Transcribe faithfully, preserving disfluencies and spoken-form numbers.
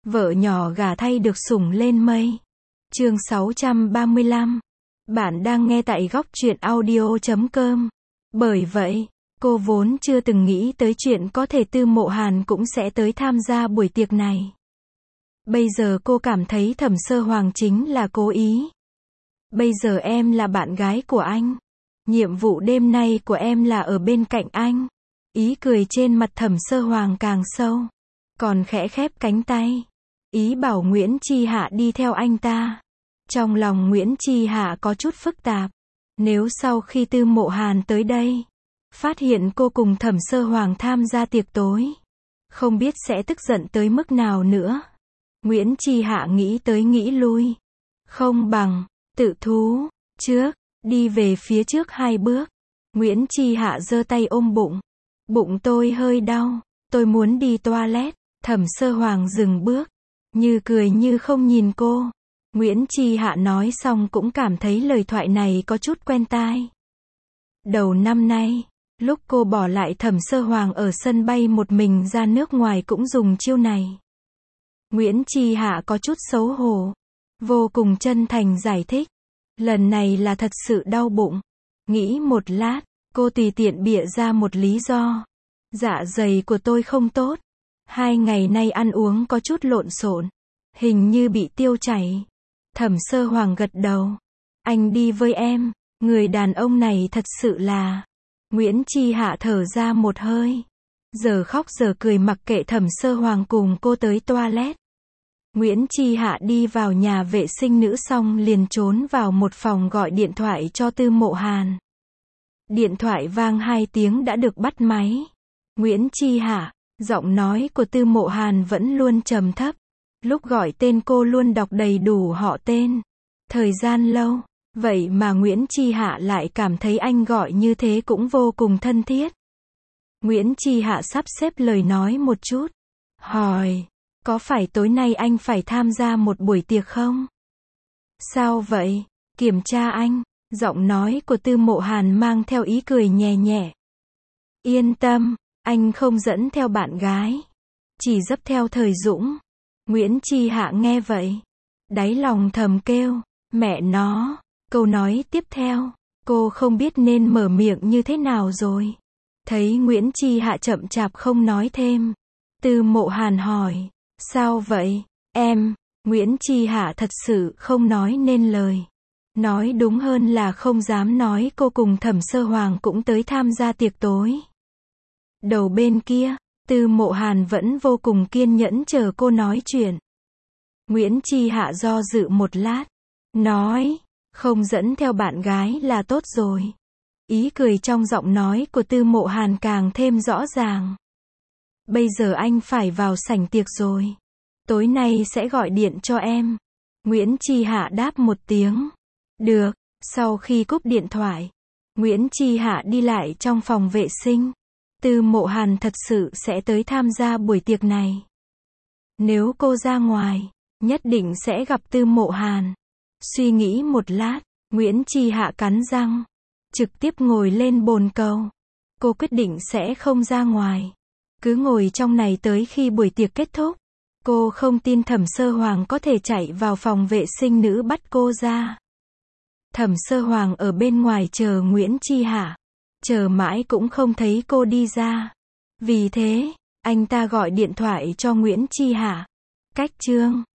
Vợ nhỏ gả thay được sủng lên mây. Chương sáu trăm ba mươi lăm. Bạn đang nghe tại góc truyện audio chấm com. Bởi vậy, cô vốn chưa từng nghĩ tới chuyện có thể Tư Mộ Hàn cũng sẽ tới tham gia buổi tiệc này. Bây giờ cô cảm thấy Thẩm Sơ Hoàng chính là cố ý. Bây giờ em là bạn gái của anh. Nhiệm vụ đêm nay của em là ở bên cạnh anh. Ý cười trên mặt Thẩm Sơ Hoàng càng sâu. Còn khẽ khép cánh tay. Ý bảo Nguyễn Chi Hạ đi theo anh ta. Trong lòng Nguyễn Chi Hạ có chút phức tạp. Nếu sau khi Tư Mộ Hàn tới đây, phát hiện cô cùng Thẩm Sơ Hoàng tham gia tiệc tối, không biết sẽ tức giận tới mức nào nữa. Nguyễn Chi Hạ nghĩ tới nghĩ lui. Không bằng, tự thú, trước, đi về phía trước hai bước. Nguyễn Chi Hạ giơ tay ôm bụng. Bụng tôi hơi đau, tôi muốn đi toilet. Thẩm Sơ Hoàng dừng bước, như cười như không nhìn cô. Nguyễn Chi Hạ nói xong cũng cảm thấy lời thoại này có chút quen tai. Đầu năm nay, lúc cô bỏ lại Thẩm Sơ Hoàng ở sân bay một mình ra nước ngoài cũng dùng chiêu này. Nguyễn Chi Hạ có chút xấu hổ, vô cùng chân thành giải thích. Lần này là thật sự đau bụng. Nghĩ một lát, cô tùy tiện bịa ra một lý do. Dạ dày của tôi không tốt. Hai ngày nay ăn uống có chút lộn xộn. Hình như bị tiêu chảy. Thẩm Sơ Hoàng gật đầu. Anh đi với em. Người đàn ông này thật sự là... Nguyễn Chi Hạ thở ra một hơi. Giờ khóc giờ cười mặc kệ Thẩm Sơ Hoàng cùng cô tới toilet. Nguyễn Chi Hạ đi vào nhà vệ sinh nữ xong liền trốn vào một phòng gọi điện thoại cho Tư Mộ Hàn. Điện thoại vang hai tiếng đã được bắt máy. Nguyễn Chi Hạ, giọng nói của Tư Mộ Hàn vẫn luôn trầm thấp. Lúc gọi tên cô luôn đọc đầy đủ họ tên. Thời gian lâu, vậy mà Nguyễn Chi Hạ lại cảm thấy anh gọi như thế cũng vô cùng thân thiết. Nguyễn Chi Hạ sắp xếp lời nói một chút. Hỏi, có phải tối nay anh phải tham gia một buổi tiệc không? Sao vậy? Kiểm tra anh. Giọng nói của Tư Mộ Hàn mang theo ý cười nhẹ nhẹ. Yên tâm, anh không dẫn theo bạn gái. Chỉ dấp theo Thời Dũng. Nguyễn Chi Hạ nghe vậy. Đáy lòng thầm kêu, mẹ nó. Câu nói tiếp theo, cô không biết nên mở miệng như thế nào rồi. Thấy Nguyễn Chi Hạ chậm chạp không nói thêm. Tư Mộ Hàn hỏi, sao vậy, em? Nguyễn Chi Hạ thật sự không nói nên lời. Nói đúng hơn là không dám nói cô cùng Thẩm Sơ Hoàng cũng tới tham gia tiệc tối. Đầu bên kia, Tư Mộ Hàn vẫn vô cùng kiên nhẫn chờ cô nói chuyện. Nguyễn Chi Hạ do dự một lát. Nói, không dẫn theo bạn gái là tốt rồi. Ý cười trong giọng nói của Tư Mộ Hàn càng thêm rõ ràng. Bây giờ anh phải vào sảnh tiệc rồi. Tối nay sẽ gọi điện cho em. Nguyễn Chi Hạ đáp một tiếng. Được. Sau khi cúp điện thoại, Nguyễn Chi Hạ đi lại trong phòng vệ sinh. Tư Mộ Hàn thật sự sẽ tới tham gia buổi tiệc này. Nếu cô ra ngoài, nhất định sẽ gặp Tư Mộ Hàn. Suy nghĩ một lát, Nguyễn Chi Hạ cắn răng, trực tiếp ngồi lên bồn cầu. Cô quyết định sẽ không ra ngoài, cứ ngồi trong này tới khi buổi tiệc kết thúc. Cô không tin Thẩm Sơ Hoàng có thể chạy vào phòng vệ sinh nữ bắt cô ra. Thẩm Sơ Hoàng ở bên ngoài chờ Nguyễn Chi Hạ, chờ mãi cũng không thấy cô đi ra. Vì thế, anh ta gọi điện thoại cho Nguyễn Chi Hạ. Cách chương